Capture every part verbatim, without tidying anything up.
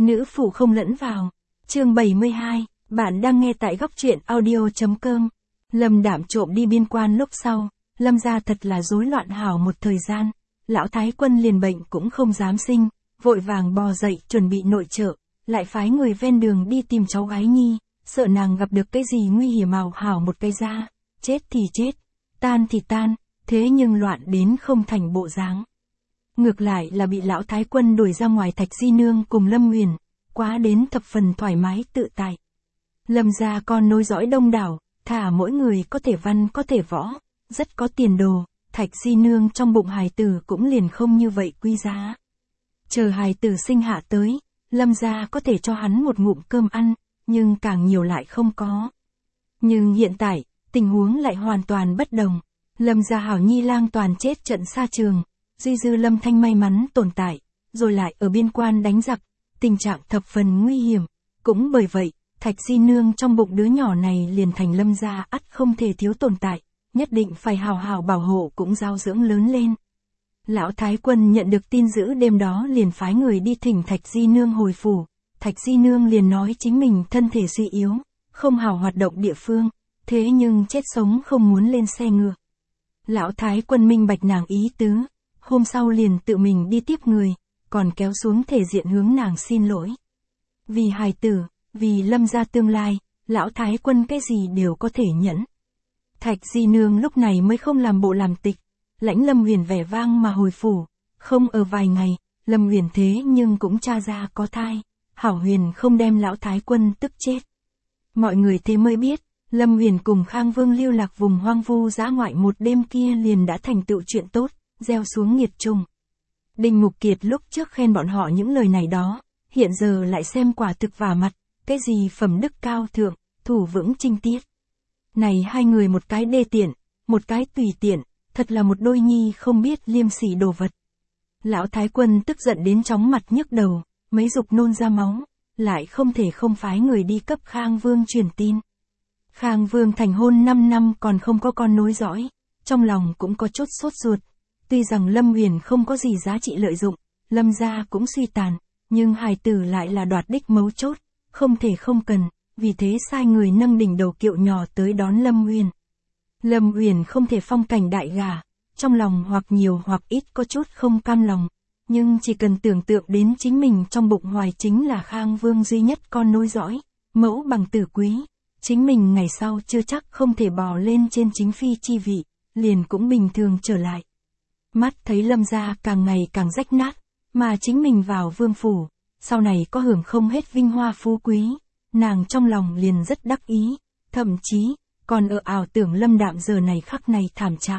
Nữ phụ không lẫn vào. Chương bảy mươi hai, bạn đang nghe tại góc truyện audio.com. Lâm Đạm trộm đi biên quan lúc sau, Lâm gia thật là rối loạn hảo một thời gian. Lão Thái Quân liền bệnh cũng không dám sinh, vội vàng bò dậy chuẩn bị nội trợ, lại phái người ven đường đi tìm cháu gái Nhi, sợ nàng gặp được cái gì nguy hiểm ảo hảo một cái ra, chết thì chết, tan thì tan, thế nhưng loạn đến không thành bộ dáng. Ngược lại là bị Lão Thái Quân đuổi ra ngoài Thạch Di Nương cùng Lâm Nguyền, quá đến thập phần thoải mái tự tại. Lâm gia con nối dõi đông đảo, thả mỗi người có thể văn có thể võ, rất có tiền đồ, Thạch Di Nương trong bụng hài tử cũng liền không như vậy quý giá. Chờ hài tử sinh hạ tới, Lâm gia có thể cho hắn một ngụm cơm ăn, nhưng càng nhiều lại không có. Nhưng hiện tại, tình huống lại hoàn toàn bất đồng. Lâm gia hảo nhi lang toàn chết trận xa trường, duy dư Lâm Thanh may mắn tồn tại, rồi lại ở biên quan đánh giặc, tình trạng thập phần nguy hiểm. Cũng bởi vậy, Thạch Di Nương trong bụng đứa nhỏ này liền thành Lâm gia ắt không thể thiếu tồn tại, nhất định phải hào hào bảo hộ cũng giáo dưỡng lớn lên. Lão Thái Quân nhận được tin dữ đêm đó liền phái người đi thỉnh Thạch Di Nương hồi phủ. Thạch Di Nương liền nói chính mình thân thể suy yếu, không hào hoạt động địa phương, thế nhưng chết sống không muốn lên xe ngựa. Lão Thái Quân minh bạch nàng ý tứ, hôm sau liền tự mình đi tiếp người, còn kéo xuống thể diện hướng nàng xin lỗi. Vì hài tử, vì Lâm gia tương lai, Lão Thái Quân cái gì đều có thể nhẫn. Thạch Di Nương lúc này mới không làm bộ làm tịch, lãnh Lâm Huyền vẻ vang mà hồi phủ, không ở vài ngày, Lâm Huyền thế nhưng cũng tra ra có thai, hảo huyền không đem Lão Thái Quân tức chết. Mọi người thế mới biết, Lâm Huyền cùng Khang Vương lưu lạc vùng hoang vu dã ngoại một đêm kia liền đã thành tựu chuyện tốt, gieo xuống nghiệt trùng. Đinh Mục Kiệt lúc trước khen bọn họ những lời này đó, hiện giờ lại xem quả thực vả mặt, cái gì phẩm đức cao thượng, thủ vững trinh tiết. Này hai người một cái đê tiện, một cái tùy tiện, thật là một đôi nhi không biết liêm sỉ đồ vật. Lão Thái Quân tức giận đến chóng mặt nhức đầu, mấy dục nôn ra máu, lại không thể không phái người đi cấp Khang Vương truyền tin. Khang Vương thành hôn năm năm còn không có con nối dõi, trong lòng cũng có chút sốt ruột. Tuy rằng Lâm Huyền không có gì giá trị lợi dụng, Lâm gia cũng suy tàn, nhưng hài tử lại là đoạt đích mấu chốt, không thể không cần, vì thế sai người nâng đỉnh đầu kiệu nhỏ tới đón Lâm Huyền. Lâm Huyền không thể phong cảnh đại gả, trong lòng hoặc nhiều hoặc ít có chút không cam lòng, nhưng chỉ cần tưởng tượng đến chính mình trong bụng hoài chính là Khang Vương duy nhất con nối dõi, mẫu bằng tử quý, chính mình ngày sau chưa chắc không thể bò lên trên chính phi chi vị, liền cũng bình thường trở lại. Mắt thấy Lâm gia càng ngày càng rách nát, mà chính mình vào vương phủ, sau này có hưởng không hết vinh hoa phú quý, nàng trong lòng liền rất đắc ý, thậm chí, còn ở ảo tưởng Lâm Đạm giờ này khắc này thảm trạng.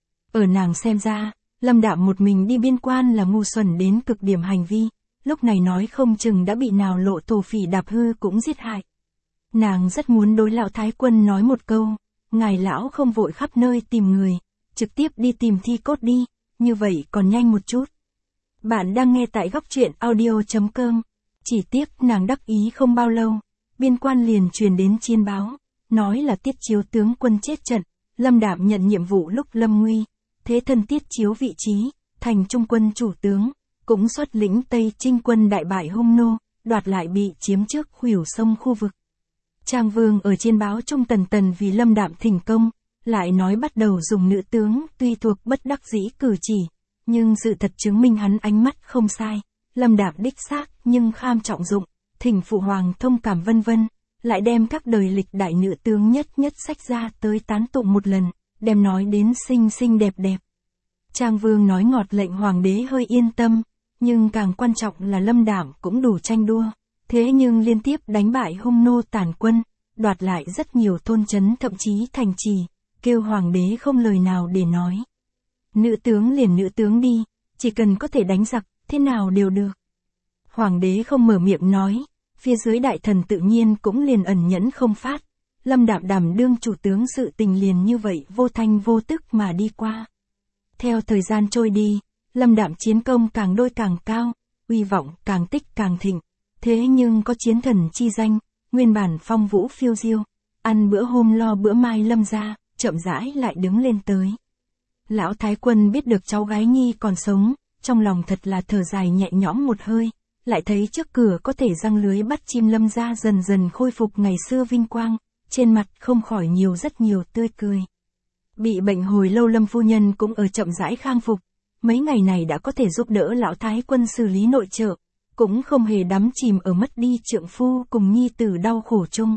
Ở nàng xem ra, Lâm Đạm một mình đi biên quan là ngu xuẩn đến cực điểm hành vi, lúc này nói không chừng đã bị nào lộ thổ phỉ đạp hư cũng giết hại. Nàng rất muốn đối Lão Thái Quân nói một câu, ngài lão không vội khắp nơi tìm người, trực tiếp đi tìm thi cốt đi, như vậy còn nhanh một chút. Bạn đang nghe tại góc truyện audio.com. Chỉ tiếc nàng đắc ý không bao lâu, biên quan liền truyền đến chiên báo, nói là Tiết Chiếu tướng quân chết trận, Lâm Đạm nhận nhiệm vụ lúc lâm nguy, thế thân Tiết Chiếu vị trí, thành trung quân chủ tướng, cũng xuất lĩnh Tây Trinh quân đại bại hung nô, đoạt lại bị chiếm trước khuỷu sông khu vực. Trang Vương ở trên báo trung tần tần vì Lâm Đạm thỉnh công, lại nói bắt đầu dùng nữ tướng, tuy thuộc bất đắc dĩ cử chỉ, nhưng sự thật chứng minh hắn ánh mắt không sai, Lâm Đạm đích xác nhưng kham trọng dụng, thỉnh phụ hoàng thông cảm vân vân, lại đem các đời lịch đại nữ tướng nhất nhất sách ra tới tán tụng một lần, đem nói đến xinh xinh đẹp đẹp. Trang Vương nói ngọt lệnh hoàng đế hơi yên tâm, nhưng càng quan trọng là Lâm Đạm cũng đủ tranh đua, thế nhưng liên tiếp đánh bại hung nô tàn quân, đoạt lại rất nhiều thôn trấn thậm chí thành trì, kêu hoàng đế không lời nào để nói. Nữ tướng liền nữ tướng đi, chỉ cần có thể đánh giặc, thế nào đều được. Hoàng đế không mở miệng nói, phía dưới đại thần tự nhiên cũng liền ẩn nhẫn không phát. Lâm Đạm đảm đương chủ tướng sự tình liền như vậy vô thanh vô tức mà đi qua. Theo thời gian trôi đi, Lâm Đạm chiến công càng đôi càng cao, uy vọng càng tích càng thịnh. Thế nhưng có chiến thần chi danh, nguyên bản phong vũ phiêu diêu, ăn bữa hôm lo bữa mai Lâm gia, chậm rãi lại đứng lên tới. Lão Thái Quân biết được cháu gái Nhi còn sống, trong lòng thật là thở dài nhẹ nhõm một hơi, lại thấy trước cửa có thể răng lưới bắt chim Lâm gia dần dần khôi phục ngày xưa vinh quang, trên mặt không khỏi nhiều rất nhiều tươi cười. Bị bệnh hồi lâu Lâm phu nhân cũng ở chậm rãi khang phục, mấy ngày này đã có thể giúp đỡ lão thái quân xử lý nội trợ, cũng không hề đắm chìm ở mất đi trượng phu cùng nhi tử đau khổ chung.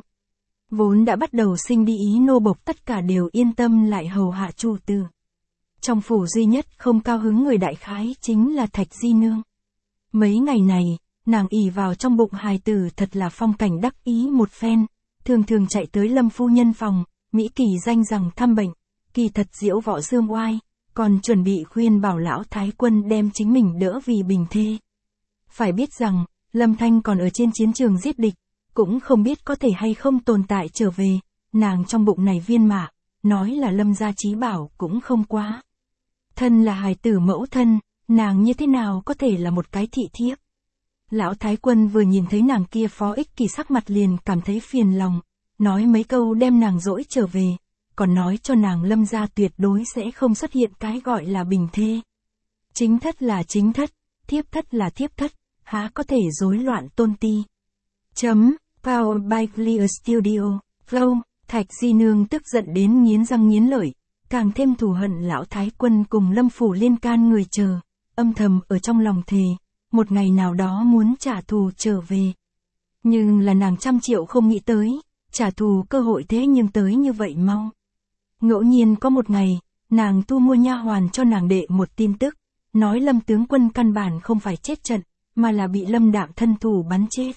Vốn đã bắt đầu sinh đi ý nô bộc tất cả đều yên tâm lại hầu hạ chủ tử. Trong phủ duy nhất không cao hứng người đại khái chính là Thạch Di Nương. Mấy ngày này, nàng ỷ vào trong bụng hài tử thật là phong cảnh đắc ý một phen, thường thường chạy tới Lâm phu nhân phòng, Mỹ kỳ danh rằng thăm bệnh, kỳ thật diễu võ dương oai, còn chuẩn bị khuyên bảo lão thái quân đem chính mình đỡ vì bình thê. Phải biết rằng, Lâm Thanh còn ở trên chiến trường giết địch, cũng không biết có thể hay không tồn tại trở về, nàng trong bụng này viên mạ, nói là Lâm gia chí bảo cũng không quá. Thân là hài tử mẫu thân, nàng như thế nào có thể là một cái thị thiếp. Lão thái quân vừa nhìn thấy nàng kia phó ích kỳ sắc mặt liền cảm thấy phiền lòng, nói mấy câu đem nàng dỗi trở về, còn nói cho nàng Lâm gia tuyệt đối sẽ không xuất hiện cái gọi là bình thê. Chính thất là chính thất, thiếp thất là thiếp thất, há có thể rối loạn tôn ti. Chấm, Power by Clear Studio, Flow, Thạch Di Nương tức giận đến nghiến răng nghiến lợi, càng thêm thù hận lão thái quân cùng Lâm phủ liên can người chờ, âm thầm ở trong lòng thề, một ngày nào đó muốn trả thù trở về. Nhưng là nàng trăm triệu không nghĩ tới, trả thù cơ hội thế nhưng tới như vậy mau. Ngẫu nhiên có một ngày, nàng thu mua nha hoàn cho nàng đệ một tin tức, nói Lâm tướng quân căn bản không phải chết trận, mà là bị Lâm Đạm thân thủ bắn chết.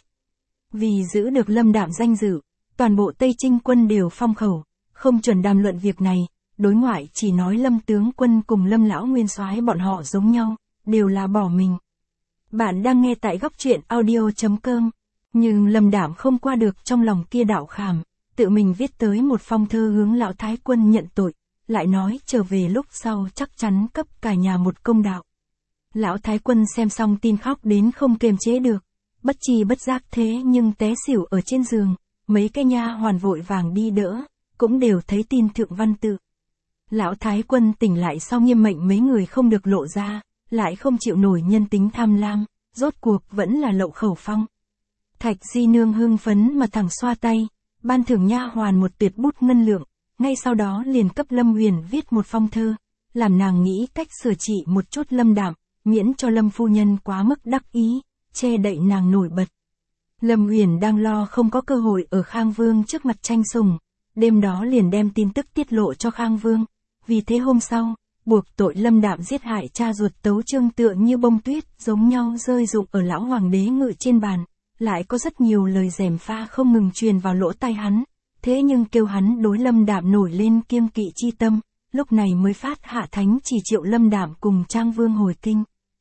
Vì giữ được Lâm Đạm danh dự, toàn bộ Tây Trinh quân đều phong khẩu, không chuẩn đàm luận việc này, đối ngoại chỉ nói Lâm tướng quân cùng Lâm lão nguyên soái bọn họ giống nhau, đều là bỏ mình. Bạn đang nghe tại góc truyện audio chấm com, nhưng Lâm Đạm không qua được trong lòng kia đạo khảm, tự mình viết tới một phong thư hướng lão thái quân nhận tội, lại nói trở về lúc sau chắc chắn cấp cả nhà một công đạo. Lão thái quân xem xong tin khóc đến không kiềm chế được, bất chi bất giác thế nhưng té xỉu ở trên giường, mấy cái nha hoàn vội vàng đi đỡ, cũng đều thấy tin thượng văn tự. Lão thái quân tỉnh lại sau nghiêm mệnh mấy người không được lộ ra, lại không chịu nổi nhân tính tham lam, rốt cuộc vẫn là lậu khẩu phong. Thạch Di Nương hưng phấn mà thẳng xoa tay, ban thưởng nha hoàn một tuyệt bút ngân lượng, ngay sau đó liền cấp Lâm Huyền viết một phong thơ, làm nàng nghĩ cách sửa trị một chút Lâm Đạm, miễn cho Lâm phu nhân quá mức đắc ý, che đậy nàng nổi bật. Lâm Huyền đang lo không có cơ hội ở Khang Vương trước mặt tranh sủng, đêm đó liền đem tin tức tiết lộ cho Khang Vương, vì thế hôm sau, buộc tội Lâm Đạm giết hại cha ruột Tấu Trương tựa như bông tuyết giống nhau rơi rụng ở lão hoàng đế ngự trên bàn, lại có rất nhiều lời gièm pha không ngừng truyền vào lỗ tai hắn, thế nhưng kêu hắn đối Lâm Đạm nổi lên kiêng kỵ chi tâm, lúc này mới phát hạ thánh chỉ triệu Lâm Đạm cùng Trang Vương hồi kinh.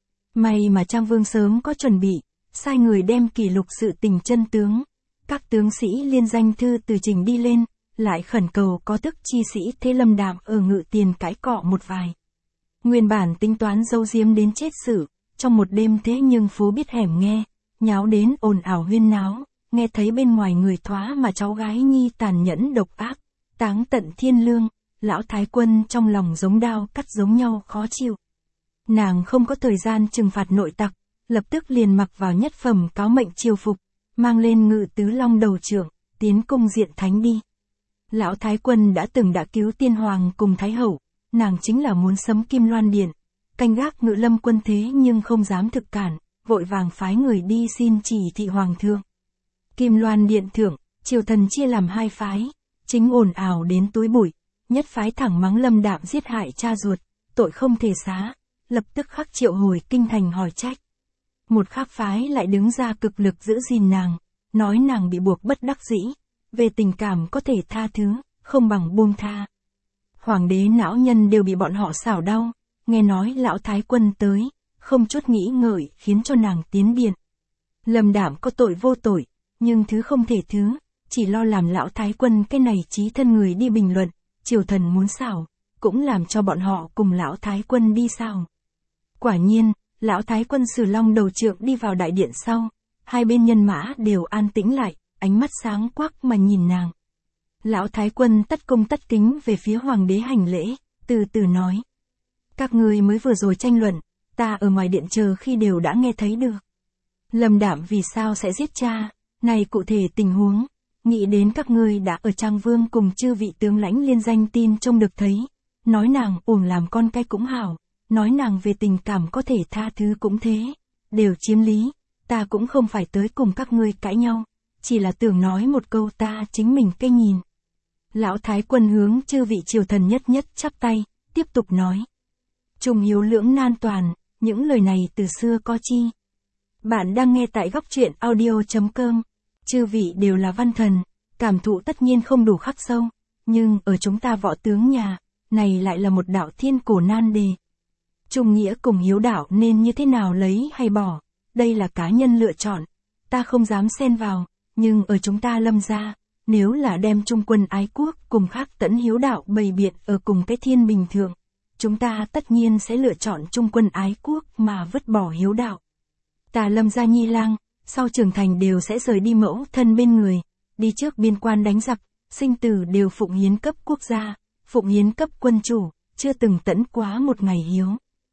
May mà Trang Vương sớm có chuẩn bị, sai người đem kỷ lục sự tình chân tướng, các tướng sĩ liên danh thư từ trình đi lên, lại khẩn cầu có thức chi sĩ thế Lâm Đạm ở ngự tiền cãi cọ một vài. Nguyên bản tính toán giấu giếm đến chết xử, trong một đêm thế nhưng Phú biết hẻm nghe, nháo đến ồn ào huyên náo, nghe thấy bên ngoài người thoá mà cháu gái nhi tàn nhẫn độc ác, táng tận thiên lương, lão thái quân trong lòng giống đao cắt giống nhau khó chịu. Nàng không có thời gian trừng phạt nội tặc, lập tức liền mặc vào nhất phẩm cáo mệnh triều phục, mang lên ngự tứ long đầu trưởng, tiến cung diện thánh đi. Lão thái quân đã từng đã cứu tiên hoàng cùng thái hậu, nàng chính là muốn sấm Kim Loan Điện, canh gác ngự lâm quân thế nhưng không dám thực cản, vội vàng phái người đi xin chỉ thị hoàng thượng. Kim Loan Điện thượng, triều thần chia làm hai phái, chính ồn ào đến túi bụi, nhất phái thẳng mắng Lâm Đạm giết hại cha ruột, tội không thể xá, lập tức khắc triệu hồi kinh thành hỏi trách. Một khác phái lại đứng ra cực lực giữ gìn nàng, nói nàng bị buộc bất đắc dĩ, về tình cảm có thể tha thứ, không bằng buông tha. Hoàng đế não nhân đều bị bọn họ xảo đau, nghe nói lão thái quân tới, không chút nghĩ ngợi khiến cho nàng tiến điện. Lâm Đạm có tội vô tội, nhưng thứ không thể thứ, chỉ lo làm lão thái quân cái này trí thân người đi bình luận, triều thần muốn xảo, cũng làm cho bọn họ cùng lão thái quân đi xảo. Quả nhiên, lão thái quân Sử Long đầu trượng đi vào đại điện sau, hai bên nhân mã đều an tĩnh lại, ánh mắt sáng quắc mà nhìn nàng. Lão thái quân tất cung tất kính về phía hoàng đế hành lễ, từ từ nói. Các người mới vừa rồi tranh luận, ta ở ngoài điện chờ khi đều đã nghe thấy được. Lâm Đạm vì sao sẽ giết cha, này cụ thể tình huống, nghĩ đến các ngươi đã ở Trang Vương cùng chư vị tướng lãnh liên danh tin trông được thấy, nói nàng ổn làm con cái cũng hảo, nói nàng về tình cảm có thể tha thứ cũng thế, đều chiếm lý, ta cũng không phải tới cùng các ngươi cãi nhau, chỉ là tưởng nói một câu ta chính mình cái nhìn. Lão Thái Quân hướng chư vị triều thần nhất nhất chắp tay, tiếp tục nói. Trùng hiếu lưỡng nan toàn, những lời này từ xưa có chi. Bạn đang nghe tại góc truyện audio chấm com. Chư vị đều là văn thần, cảm thụ tất nhiên không đủ khắc sâu, nhưng ở chúng ta võ tướng nhà, này lại là một đạo thiên cổ nan đề. Trung nghĩa cùng hiếu đạo nên như thế nào lấy hay bỏ, đây là cá nhân lựa chọn, ta không dám xen vào, nhưng ở chúng ta Lâm gia, nếu là đem trung quân ái quốc cùng khác tẫn hiếu đạo bày biện ở cùng cái thiên bình thường, chúng ta tất nhiên sẽ lựa chọn trung quân ái quốc mà vứt bỏ hiếu đạo. Ta Lâm gia nhi lang, sau trưởng thành đều sẽ rời đi mẫu thân bên người, đi trước biên quan đánh giặc, sinh tử đều phụng hiến cấp quốc gia, phụng hiến cấp quân chủ, chưa từng tẫn quá một ngày hiếu.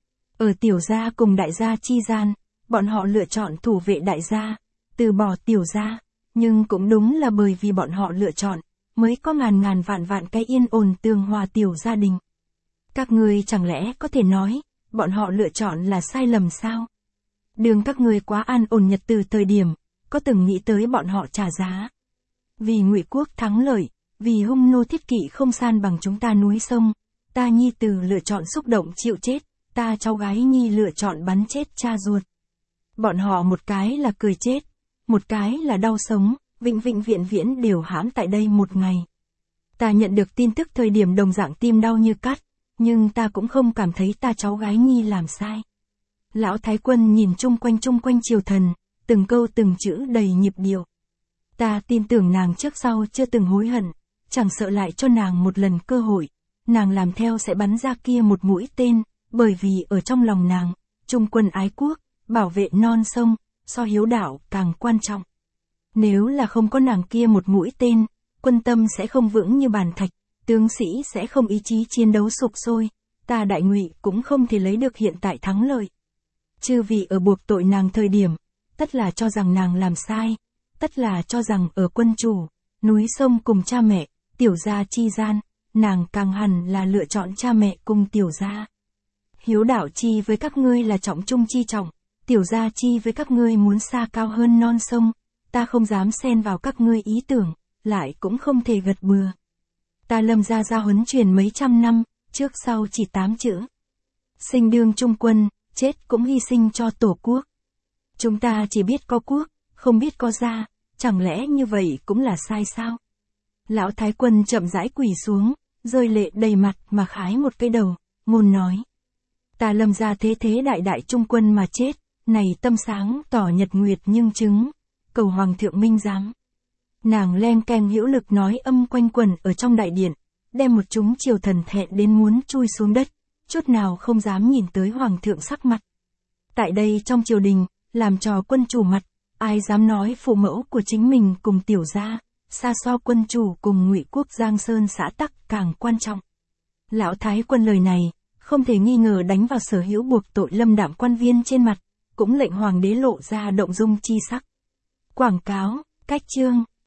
Ở tiểu gia cùng đại gia chi gian, bọn họ lựa chọn thủ vệ đại gia, từ bỏ tiểu gia, nhưng cũng đúng là bởi vì bọn họ lựa chọn, mới có ngàn ngàn vạn vạn cái yên ổn tường hòa tiểu gia đình. Các ngươi chẳng lẽ có thể nói, bọn họ lựa chọn là sai lầm sao? Đường các ngươi quá an ổn nhật từ thời điểm, có từng nghĩ tới bọn họ trả giá. Vì Ngụy quốc thắng lợi, vì hung nô thiết kỵ không san bằng chúng ta núi sông, ta nhi tử lựa chọn xúc động chịu chết, ta cháu gái nhi lựa chọn bắn chết cha ruột. Bọn họ một cái là cười chết, một cái là đau sống, vĩnh vĩnh viễn viễn đều hãm tại đây một ngày. Ta nhận được tin tức thời điểm đồng dạng tim đau như cắt, nhưng ta cũng không cảm thấy ta cháu gái nhi làm sai. Lão Thái Quân nhìn chung quanh chung quanh triều thần, từng câu từng chữ đầy nhịp điệu. Ta tin tưởng nàng trước sau chưa từng hối hận, chẳng sợ lại cho nàng một lần cơ hội, nàng làm theo sẽ bắn ra kia một mũi tên, bởi vì ở trong lòng nàng, trung quân ái quốc, bảo vệ non sông, so hiếu đạo càng quan trọng. Nếu là không có nàng kia một mũi tên, quân tâm sẽ không vững như bàn thạch, tướng sĩ sẽ không ý chí chiến đấu sục sôi, ta Đại Ngụy cũng không thể lấy được hiện tại thắng lợi. Chư vị ở buộc tội nàng thời điểm, tất là cho rằng nàng làm sai, tất là cho rằng ở quân chủ, núi sông cùng cha mẹ, tiểu gia chi gian, nàng càng hẳn là lựa chọn cha mẹ cùng tiểu gia. Hiếu đạo chi với các ngươi là trọng trung chi trọng, tiểu gia chi với các ngươi muốn xa cao hơn non sông, ta không dám xen vào các ngươi ý tưởng, lại cũng không thể gật bừa. Ta Lâm gia gia huấn truyền mấy trăm năm, trước sau chỉ tám chữ. Sinh đương trung quân, chết cũng hy sinh cho tổ quốc. Chúng ta chỉ biết có quốc, không biết có gia, chẳng lẽ như vậy cũng là sai sao? Lão Thái Quân chậm rãi quỳ xuống, rơi lệ đầy mặt mà khái một cái đầu, ngôn nói. Ta Lâm gia thế thế đại đại trung quân mà chết, này tâm sáng tỏ nhật nguyệt nhưng chứng, cầu hoàng thượng minh giám. Nàng len keng hữu lực nói âm quanh quần ở trong đại điện, đem một chúng triều thần thẹn đến muốn chui xuống đất, chút nào không dám nhìn tới hoàng thượng sắc mặt. Tại đây trong triều đình, làm trò quân chủ mặt, ai dám nói phụ mẫu của chính mình cùng tiểu gia, xa so quân chủ cùng Ngụy quốc Giang Sơn xã tắc càng quan trọng. Lão Thái Quân lời này, không thể nghi ngờ đánh vào sở hữu buộc tội Lâm Đạm quan viên trên mặt, cũng lệnh hoàng đế lộ ra động dung chi sắc. Quảng cáo, cách chương.